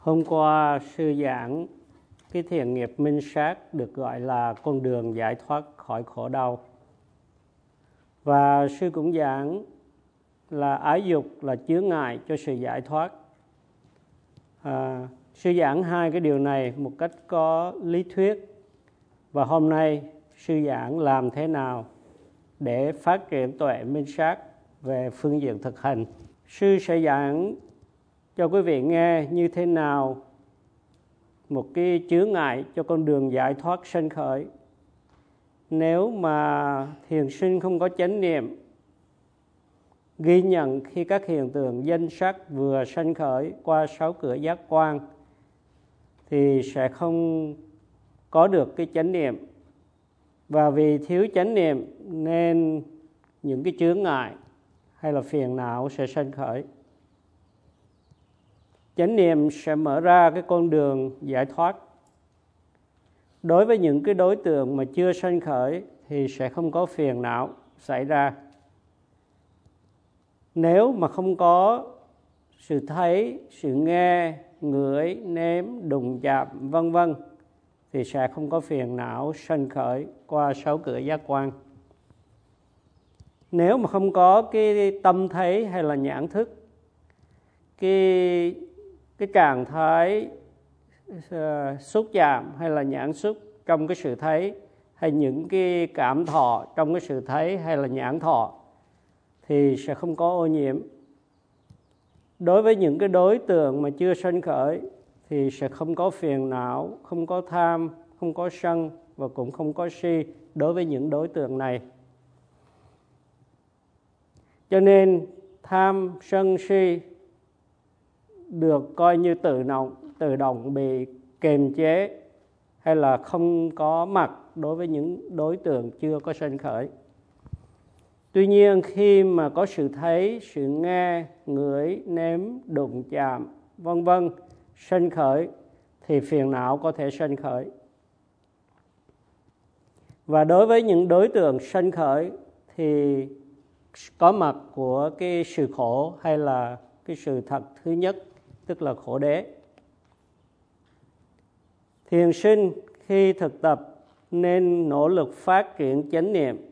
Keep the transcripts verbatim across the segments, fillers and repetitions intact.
Hôm qua sư giảng cái thiền nghiệp minh sát được gọi là con đường giải thoát khỏi khổ đau. Và sư cũng giảng là ái dục là chướng ngại cho sự giải thoát. À, sư giảng hai cái điều này một cách có lý thuyết. Và hôm nay sư giảng làm thế nào để phát triển tuệ minh sát về phương diện thực hành. Sư sẽ giảng cho quý vị nghe như thế nào một cái chướng ngại cho con đường giải thoát sanh khởi. Nếu mà thiền sinh không có chánh niệm, ghi nhận khi các hiện tượng danh sắc vừa sanh khởi qua sáu cửa giác quan, thì sẽ không có được cái chánh niệm. Và vì thiếu chánh niệm nên những cái chướng ngại hay là phiền não sẽ sanh khởi. Chánh niệm sẽ mở ra cái con đường giải thoát. Đối với những cái đối tượng mà chưa sanh khởi thì sẽ không có phiền não xảy ra. Nếu mà không có sự thấy, sự nghe, ngửi, nếm, đụng chạm, vân vân thì sẽ không có phiền não sanh khởi qua sáu cửa giác quan. Nếu mà không có cái tâm thấy hay là nhãn thức, cái cái trạng thái uh, xúc chạm hay là nhãn xúc trong cái sự thấy, hay những cái cảm thọ trong cái sự thấy hay là nhãn thọ, thì sẽ không có ô nhiễm. Đối với những cái đối tượng mà chưa sanh khởi thì sẽ không có phiền não, không có tham, không có sân và cũng không có si đối với những đối tượng này. Cho nên tham, sân, si được coi như tự động, tự động bị kiềm chế hay là không có mặt đối với những đối tượng chưa có sanh khởi. Tuy nhiên khi mà có sự thấy, sự nghe, ngửi, nếm, đụng chạm, vân vân sanh khởi thì phiền não có thể sanh khởi. Và đối với những đối tượng sanh khởi thì có mặt của cái sự khổ hay là cái sự thật thứ nhất, tức là khổ đế. Thiền sinh khi thực tập nên nỗ lực phát triển chánh niệm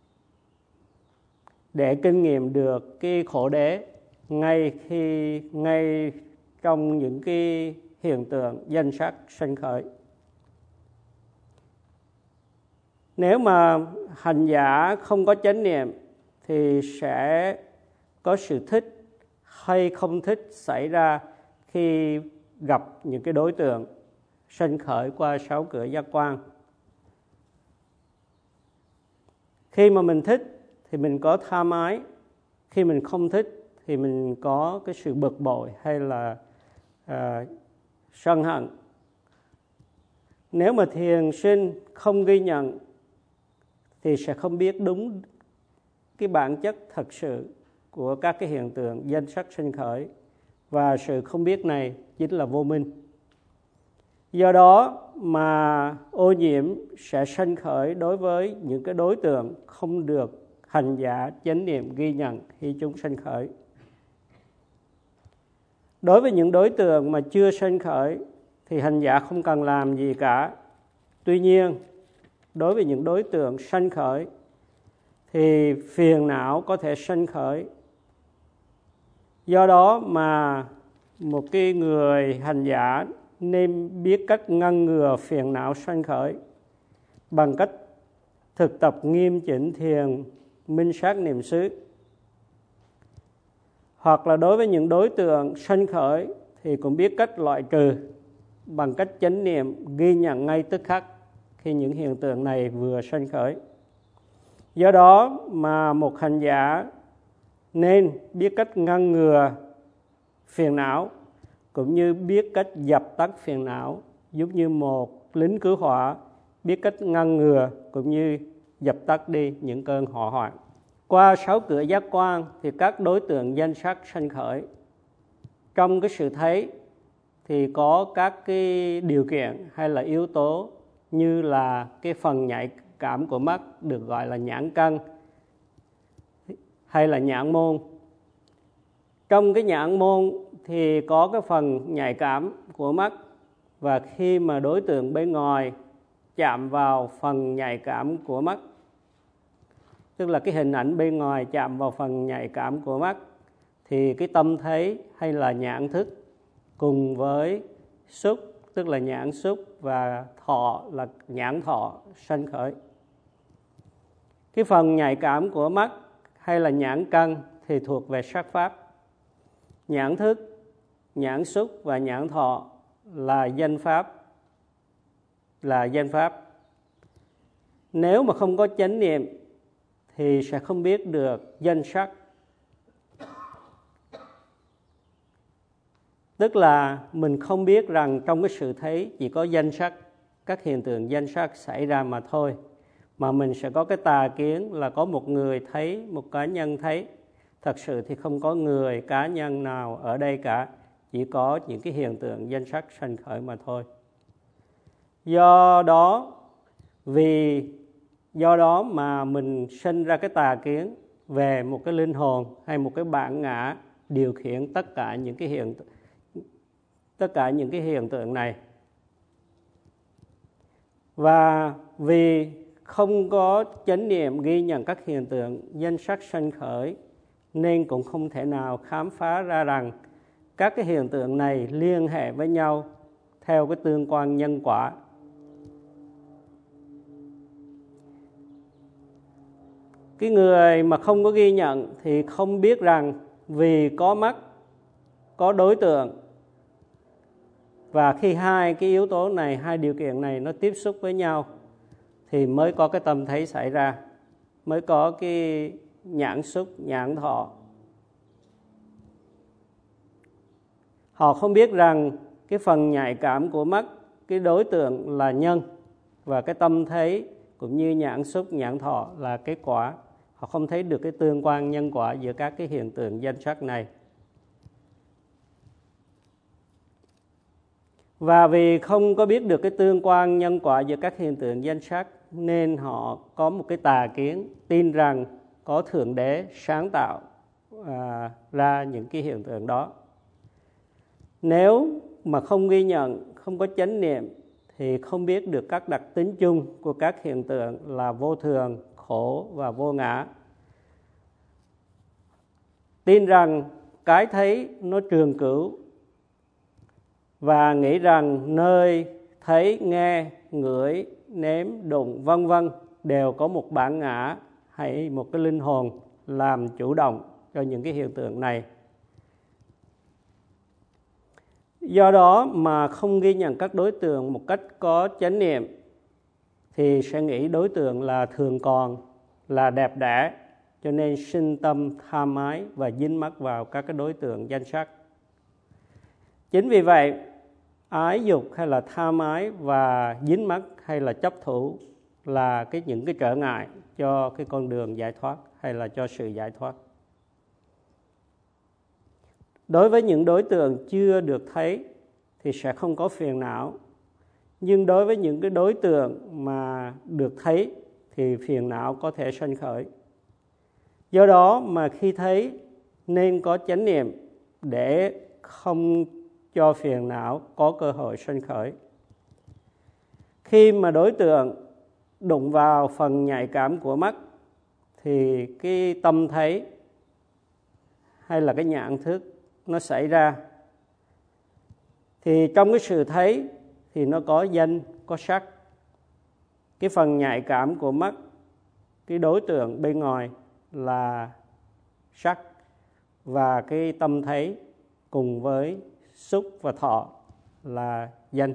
để kinh nghiệm được cái khổ đế ngay khi ngay trong những cái hiện tượng danh sắc sanh khởi. Nếu mà hành giả không có chánh niệm thì sẽ có sự thích hay không thích xảy ra khi gặp những cái đối tượng sanh khởi qua sáu cửa giác quan. Khi mà mình thích thì mình có tham ái, khi mình không thích thì mình có cái sự bực bội hay là uh, sân hận. Nếu mà thiền sinh không ghi nhận thì sẽ không biết đúng cái bản chất thật sự của các cái hiện tượng danh sắc sanh khởi, và sự không biết này chính là vô minh. Do đó mà ô nhiễm sẽ sanh khởi đối với những cái đối tượng không được hành giả chánh niệm ghi nhận khi chúng sanh khởi. Đối với những đối tượng mà chưa sanh khởi thì hành giả không cần làm gì cả. Tuy nhiên, đối với những đối tượng sanh khởi thì phiền não có thể sanh khởi. Do đó mà một cái người hành giả nên biết cách ngăn ngừa phiền não sanh khởi bằng cách thực tập nghiêm chỉnh thiền minh sát niệm xứ. Hoặc là đối với những đối tượng sanh khởi thì cũng biết cách loại trừ bằng cách chánh niệm ghi nhận ngay tức khắc khi những hiện tượng này vừa sanh khởi. Do đó mà một hành giả nên biết cách ngăn ngừa phiền não cũng như biết cách dập tắt phiền não, giống như một lính cứu hỏa biết cách ngăn ngừa cũng như dập tắt đi những cơn hỏa hoạn. Qua sáu cửa giác quan thì các đối tượng danh sắc sanh khởi. Trong cái sự thấy thì có các cái điều kiện hay là yếu tố như là cái phần nhạy cảm của mắt được gọi là nhãn căn hay là nhãn môn. Trong cái nhãn môn thì có cái phần nhạy cảm của mắt, và khi mà đối tượng bên ngoài chạm vào phần nhạy cảm của mắt, tức là cái hình ảnh bên ngoài chạm vào phần nhạy cảm của mắt, thì cái tâm thấy hay là nhãn thức cùng với xúc, tức là nhãn xúc, và thọ là nhãn thọ sanh khởi. Cái phần nhạy cảm của mắt hay là nhãn căn thì thuộc về sắc pháp. Nhãn thức, nhãn xúc và nhãn thọ là danh pháp, là danh pháp. Nếu mà không có chánh niệm thì sẽ không biết được danh sắc. Tức là mình không biết rằng trong cái sự thấy chỉ có danh sắc, các hiện tượng danh sắc xảy ra mà thôi. Mà mình sẽ có cái tà kiến là có một người thấy, một cá nhân thấy. Thật sự thì không có người, cá nhân nào ở đây cả. Chỉ có những cái hiện tượng danh sắc sanh khởi mà thôi. Do đó, vì do đó mà mình sinh ra cái tà kiến về một cái linh hồn hay một cái bản ngã điều khiển tất cả những cái hiện tất cả những cái hiện tượng này. Và vì không có chánh niệm ghi nhận các hiện tượng danh sắc sanh khởi, nên cũng không thể nào khám phá ra rằng các cái hiện tượng này liên hệ với nhau theo cái tương quan nhân quả. Cái người mà không có ghi nhận thì không biết rằng vì có mắt, có đối tượng, và khi hai cái yếu tố này, hai điều kiện này nó tiếp xúc với nhau thì mới có cái tâm thấy xảy ra, mới có cái nhãn xúc, nhãn thọ. Họ không biết rằng cái phần nhạy cảm của mắt, cái đối tượng là nhân, và cái tâm thấy cũng như nhãn xúc, nhãn thọ là cái quả. Họ không thấy được cái tương quan nhân quả giữa các cái hiện tượng danh sắc này. Và vì không có biết được cái tương quan nhân quả giữa các hiện tượng danh sắc, nên họ có một cái tà kiến tin rằng có Thượng Đế sáng tạo à, ra những cái hiện tượng đó. Nếu mà không ghi nhận, không có chánh niệm thì không biết được các đặc tính chung của các hiện tượng là vô thường, khổ và vô ngã. Tin rằng cái thấy nó trường cửu, và nghĩ rằng nơi thấy, nghe, ngửi, nếm, đụng vân vân đều có một bản ngã hay một cái linh hồn làm chủ động cho những cái hiện tượng này. Do đó mà không ghi nhận các đối tượng một cách có chánh niệm thì sẽ nghĩ đối tượng là thường còn, là đẹp đẽ, cho nên sinh tâm tham ái và dính mắc vào các cái đối tượng danh sắc. Chính vì vậy, ái dục hay là tham ái và dính mắc hay là chấp thủ là cái những cái trở ngại cho cái con đường giải thoát hay là cho sự giải thoát. Đối với những đối tượng chưa được thấy thì sẽ không có phiền não. Nhưng đối với những cái đối tượng mà được thấy thì phiền não có thể sanh khởi. Do đó mà khi thấy nên có chánh niệm để không cho phiền não có cơ hội sanh khởi. Khi mà đối tượng đụng vào phần nhạy cảm của mắt thì cái tâm thấy hay là cái nhãn thức nó xảy ra. Thì trong cái sự thấy thì nó có danh, có sắc. Cái phần nhạy cảm của mắt, cái đối tượng bên ngoài là sắc, và cái tâm thấy cùng với xúc và thọ là danh.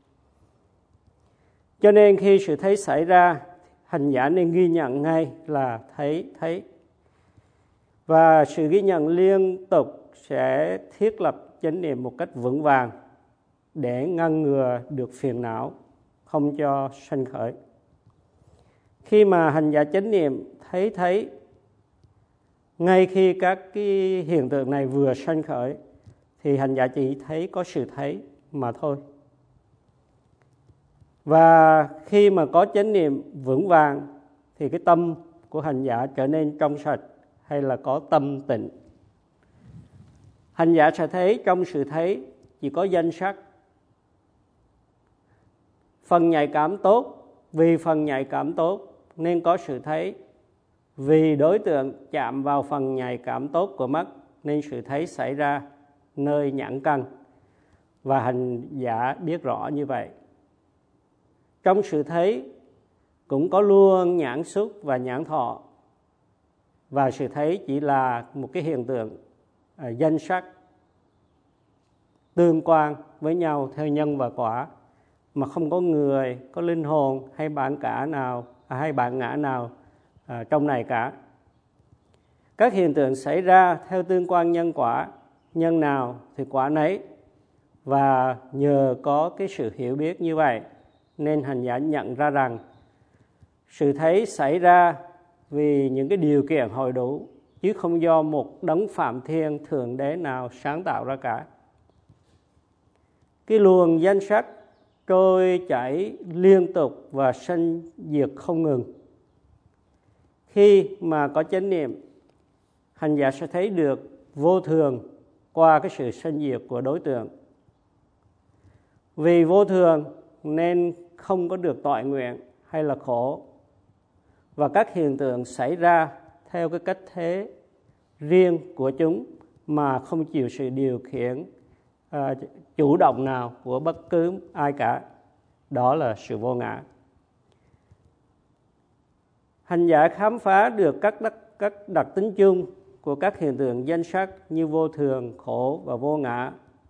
Cho nên khi sự thấy xảy ra, hành giả nên ghi nhận ngay là thấy, thấy. Và sự ghi nhận liên tục sẽ thiết lập chánh niệm một cách vững vàng để ngăn ngừa được phiền não, không cho sanh khởi. Khi mà hành giả chánh niệm thấy thấy, ngay khi các cái hiện tượng này vừa sanh khởi, thì hành giả chỉ thấy có sự thấy mà thôi. Và khi mà có chánh niệm vững vàng thì cái tâm của hành giả trở nên trong sạch hay là có tâm tịnh. Hành giả sẽ thấy trong sự thấy chỉ có danh sắc. Phần nhạy cảm tốt, vì phần nhạy cảm tốt nên có sự thấy. Vì đối tượng chạm vào phần nhạy cảm tốt của mắt nên sự thấy xảy ra nơi nhãn căn. Và hành giả biết rõ như vậy. Trong sự thấy cũng có luôn nhãn xúc và nhãn thọ. Và sự thấy chỉ là một cái hiện tượng à, danh sắc tương quan với nhau theo nhân và quả, mà không có người, có linh hồn hay bản cả nào à, hay bản ngã nào à, trong này cả. Các hiện tượng xảy ra theo tương quan nhân quả, nhân nào thì quả nấy. Và nhờ có cái sự hiểu biết như vậy nên hành giả nhận ra rằng sự thấy xảy ra vì những cái điều kiện hội đủ, chứ không do một đấng phạm thiên thượng đế nào sáng tạo ra cả. Cái luồng danh sắc trôi chảy liên tục và sanh diệt không ngừng. Khi mà có chánh niệm, hành giả sẽ thấy được vô thường qua cái sự sanh diệt của đối tượng. Vì vô thường nên không có được toại nguyện hay là khổ. Và các hiện tượng xảy ra theo cái cách thế riêng của chúng mà không chịu sự điều khiển à, chủ động nào của bất cứ ai cả. Đó là sự vô ngã. Hành giả khám phá được các đặc, các đặc tính chung của các hiện tượng danh sắc như vô thường, khổ và vô ngã.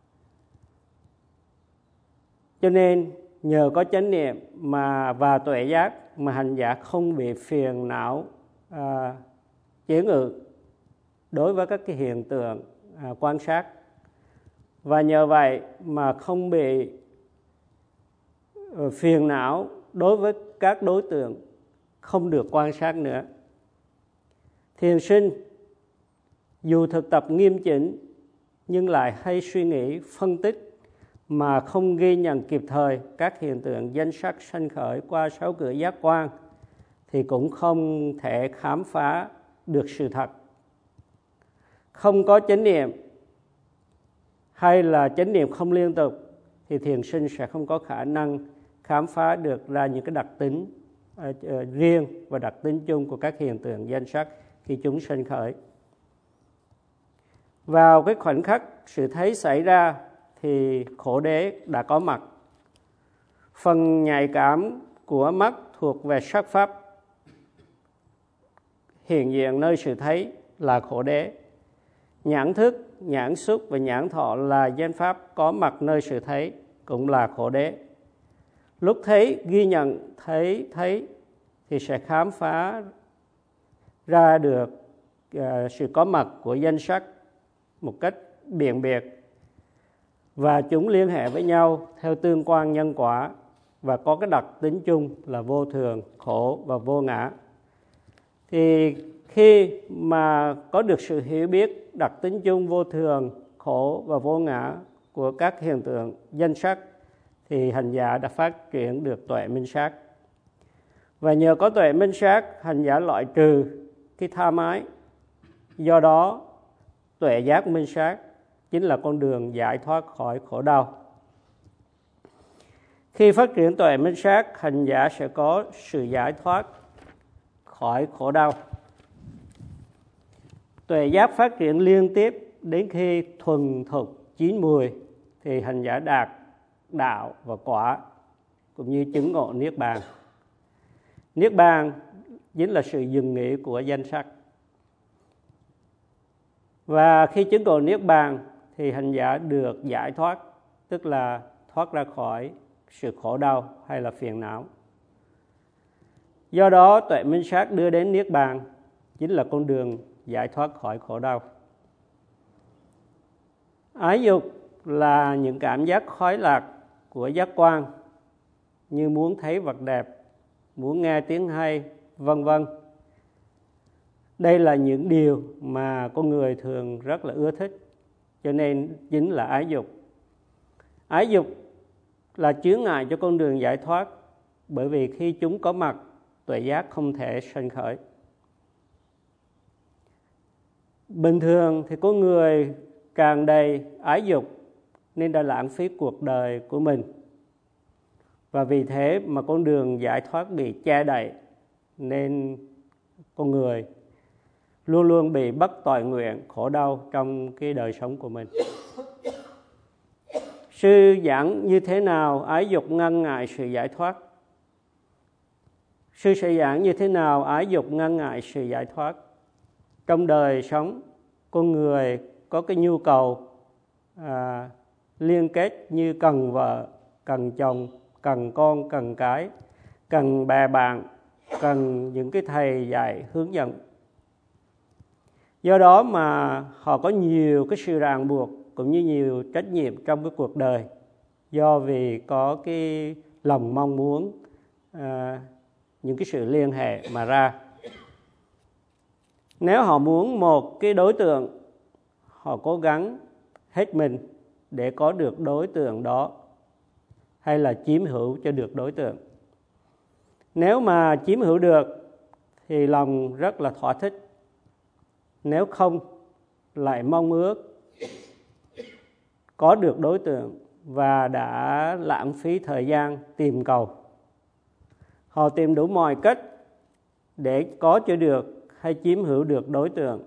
Cho nên nhờ có chánh niệm mà và tuệ giác mà hành giả không bị phiền não à, chế ngự đối với các cái hiện tượng à, quan sát. Và nhờ vậy mà không bị uh, phiền não đối với các đối tượng không được quan sát nữa. Thiền sinh dù thực tập nghiêm chỉnh nhưng lại hay suy nghĩ, phân tích mà không ghi nhận kịp thời các hiện tượng danh sắc sanh khởi qua sáu cửa giác quan thì cũng không thể khám phá được sự thật. Không có chánh niệm hay là chánh niệm không liên tục thì thiền sinh sẽ không có khả năng khám phá được ra những cái đặc tính uh, uh, riêng và đặc tính chung của các hiện tượng danh sắc khi chúng sanh khởi. Vào cái khoảnh khắc sự thấy xảy ra thì khổ đế đã có mặt. Phần nhạy cảm của mắt thuộc về sắc pháp hiện diện nơi sự thấy là khổ đế. Nhãn thức, nhãn xúc và nhãn thọ là danh pháp có mặt nơi sự thấy, cũng là khổ đế. Lúc thấy, ghi nhận, thấy, thấy thì sẽ khám phá ra được uh, sự có mặt của danh sắc một cách biện biệt. Và chúng liên hệ với nhau theo tương quan nhân quả và có cái đặc tính chung là vô thường, khổ và vô ngã. Thì khi mà có được sự hiểu biết đặc tính chung vô thường, khổ và vô ngã của các hiện tượng danh sắc thì hành giả đã phát triển được tuệ minh sát. Và nhờ có tuệ minh sát, hành giả loại trừ cái tham ái. Do đó, tuệ giác minh sát chính là con đường giải thoát khỏi khổ đau. Khi phát triển tuệ minh sát, hành giả sẽ có sự giải thoát khỏi khổ đau. Tuệ giác phát triển liên tiếp đến khi thuần thục chín mùi thì hành giả đạt đạo và quả cũng như chứng ngộ niết bàn. Niết bàn chính là sự dừng nghỉ của danh sắc. Và khi chứng ngộ niết bàn thì hành giả được giải thoát, tức là thoát ra khỏi sự khổ đau hay là phiền não. Do đó tuệ minh sát đưa đến niết bàn chính là con đường giải thoát khỏi khổ đau. Ái dục là những cảm giác khoái lạc của giác quan như muốn thấy vật đẹp, muốn nghe tiếng hay, vân vân. Đây là những điều mà con người thường rất là ưa thích, cho nên chính là ái dục. Ái dục là chướng ngại cho con đường giải thoát, bởi vì khi chúng có mặt, tuệ giác không thể sanh khởi. Bình thường thì có người tràn đầy ái dục nên đã lãng phí cuộc đời của mình. Và vì thế mà con đường giải thoát bị che đậy, nên con người luôn luôn bị bất toại nguyện, khổ đau trong cái đời sống của mình. Sư giảng như thế nào ái dục ngăn ngại sự giải thoát? Sư sẽ giảng như thế nào ái dục ngăn ngại sự giải thoát? Trong đời sống, con người có cái nhu cầu à, liên kết như cần vợ, cần chồng, cần con, cần cái, cần bè bạn, cần những cái thầy dạy hướng dẫn. Do đó mà họ có nhiều cái sự ràng buộc cũng như nhiều trách nhiệm trong cái cuộc đời, do vì có cái lòng mong muốn à, những cái sự liên hệ mà ra. Nếu họ muốn một cái đối tượng, họ cố gắng hết mình để có được đối tượng đó, hay là chiếm hữu cho được đối tượng. Nếu mà chiếm hữu được thì lòng rất là thỏa thích. Nếu không, lại mong ước có được đối tượng và đã lãng phí thời gian tìm cầu. Họ tìm đủ mọi cách để có cho được hay chiếm hữu được đối tượng.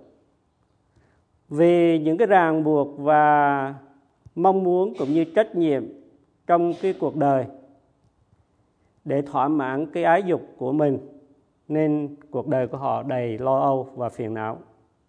Vì những cái ràng buộc và mong muốn cũng như trách nhiệm trong cái cuộc đời để thỏa mãn cái ái dục của mình, nên cuộc đời của họ đầy lo âu và phiền não.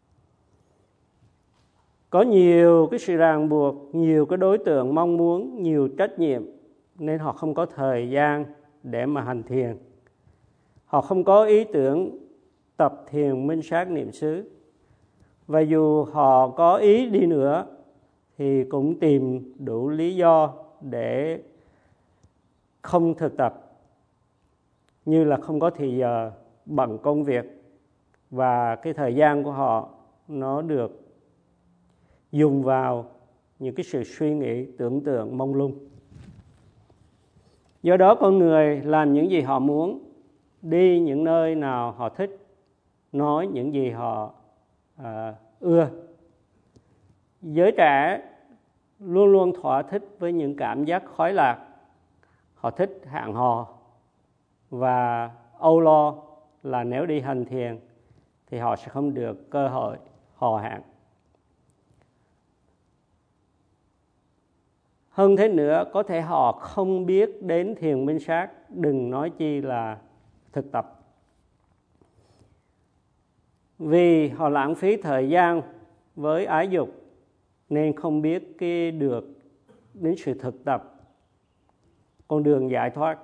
Có nhiều cái sự ràng buộc, nhiều cái đối tượng mong muốn, nhiều trách nhiệm, nên họ không có thời gian để mà hành thiền. Họ không có ý tưởng tập thiền minh sát niệm xứ. Và dù họ có ý đi nữa thì cũng tìm đủ lý do để không thực tập, như là không có thì giờ, bận công việc, và cái thời gian của họ nó được dùng vào những cái sự suy nghĩ, tưởng tượng mông lung. Do đó con người làm những gì họ muốn, đi những nơi nào họ thích, nói những gì họ à, ưa. Giới trẻ luôn luôn thỏa thích với những cảm giác khoái lạc. Họ thích hẹn hò và âu lo là nếu đi hành thiền thì họ sẽ không được cơ hội hò hẹn. Hơn thế nữa, có thể họ không biết đến thiền minh sát, đừng nói chi là thực tập. Vì họ lãng phí thời gian với ái dục nên không biết cái được đến sự thực tập, con đường giải thoát.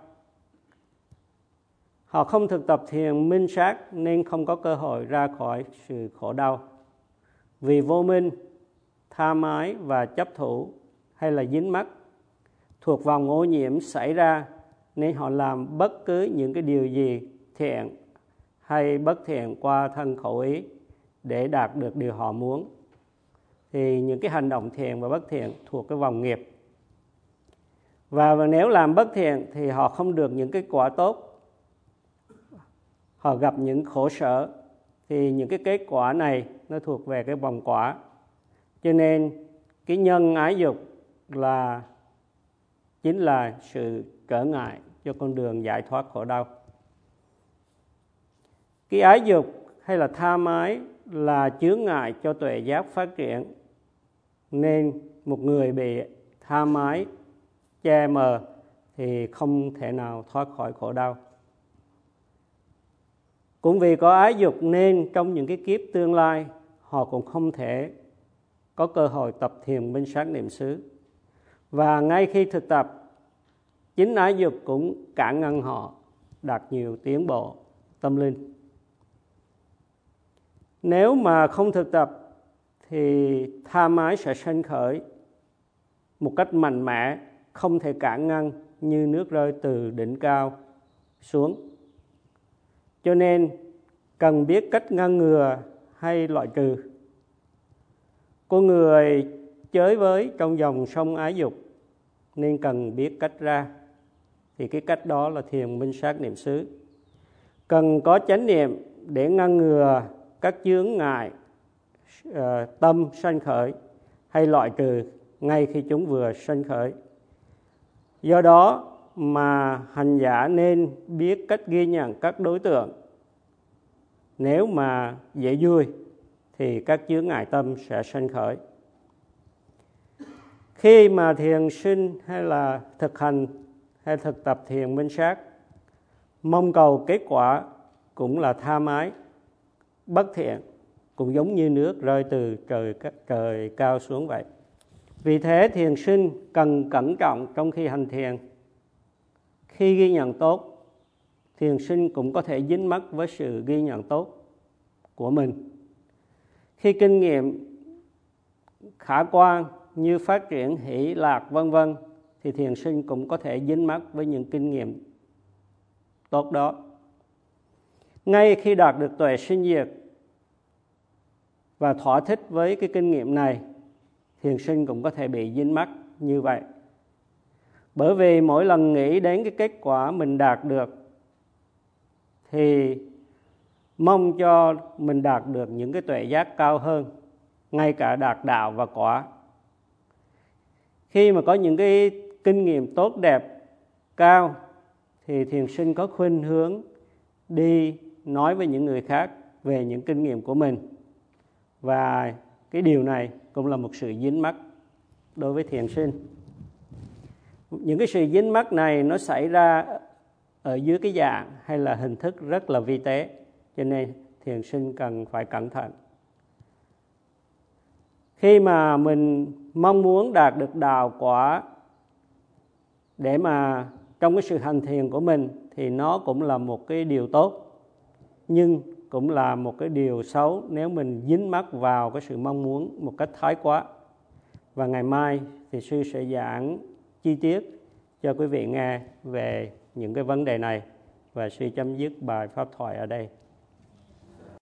Họ không thực tập thiền minh sát nên không có cơ hội ra khỏi sự khổ đau. Vì vô minh, tha mái và chấp thủ hay là dính mắc thuộc vòng ô nhiễm xảy ra, nên họ làm bất cứ những cái điều gì thiện hay bất thiện qua thân khẩu ý để đạt được điều họ muốn. Thì những cái hành động thiện và bất thiện thuộc cái vòng nghiệp. Và nếu làm bất thiện thì họ không được những cái quả tốt, họ gặp những khổ sở, thì những cái kết quả này nó thuộc về cái vòng quả. Cho nên cái nhân ái dục là chính là sự trở ngại cho con đường giải thoát khổ đau. Cái ái dục hay là tham ái là chướng ngại cho tuệ giác phát triển, nên một người bị tham ái che mờ thì không thể nào thoát khỏi khổ đau. Cũng vì có ái dục nên trong những cái kiếp tương lai họ cũng không thể có cơ hội tập thiền minh sát niệm xứ. Và ngay khi thực tập, chính ái dục cũng cản ngăn họ đạt nhiều tiến bộ tâm linh. Nếu mà không thực tập thì tham ái sẽ sanh khởi một cách mạnh mẽ, không thể cản ngăn như nước rơi từ đỉnh cao xuống. Cho nên cần biết cách ngăn ngừa hay loại trừ. Con người chới với trong dòng sông ái dục nên cần biết cách ra. Thì cái cách đó là thiền minh sát niệm xứ. Cần có chánh niệm để ngăn ngừa các chướng ngại uh, tâm sanh khởi hay loại trừ ngay khi chúng vừa sanh khởi. Do đó mà hành giả nên biết cách ghi nhận các đối tượng. Nếu mà dễ vui thì các chướng ngại tâm sẽ sanh khởi. Khi mà thiền sinh hay là thực hành hay thực tập thiền minh sát, mong cầu kết quả cũng là tham ái, bất thiện, cũng giống như nước rơi từ trời, trời cao xuống vậy. Vì thế thiền sinh cần cẩn trọng trong khi hành thiền. Khi ghi nhận tốt, thiền sinh cũng có thể dính mắc với sự ghi nhận tốt của mình. Khi kinh nghiệm khả quan như phát triển hỷ lạc vân vân thì thiền sinh cũng có thể dính mắc với những kinh nghiệm tốt đó. Ngay khi đạt được tuệ sinh diệt và thỏa thích với cái kinh nghiệm này, thiền sinh cũng có thể bị dính mắc như vậy. Bởi vì mỗi lần nghĩ đến cái kết quả mình đạt được thì mong cho mình đạt được những cái tuệ giác cao hơn, ngay cả đạt đạo và quả. Khi mà có những cái kinh nghiệm tốt đẹp cao thì thiền sinh có khuynh hướng đi nói với những người khác về những kinh nghiệm của mình. Và cái điều này cũng là một sự dính mắc đối với thiền sinh. Những cái sự dính mắc này nó xảy ra ở dưới cái dạng hay là hình thức rất là vi tế, cho nên thiền sinh cần phải cẩn thận. Khi mà mình mong muốn đạt được đạo quả để mà trong cái sự hành thiền của mình thì nó cũng là một cái điều tốt, nhưng cũng là một cái điều xấu nếu mình dính mắc vào cái sự mong muốn một cách thái quá. Và ngày mai thì sư sẽ giảng chi tiết cho quý vị nghe về những cái vấn đề này, và sư chấm dứt bài pháp thoại ở đây.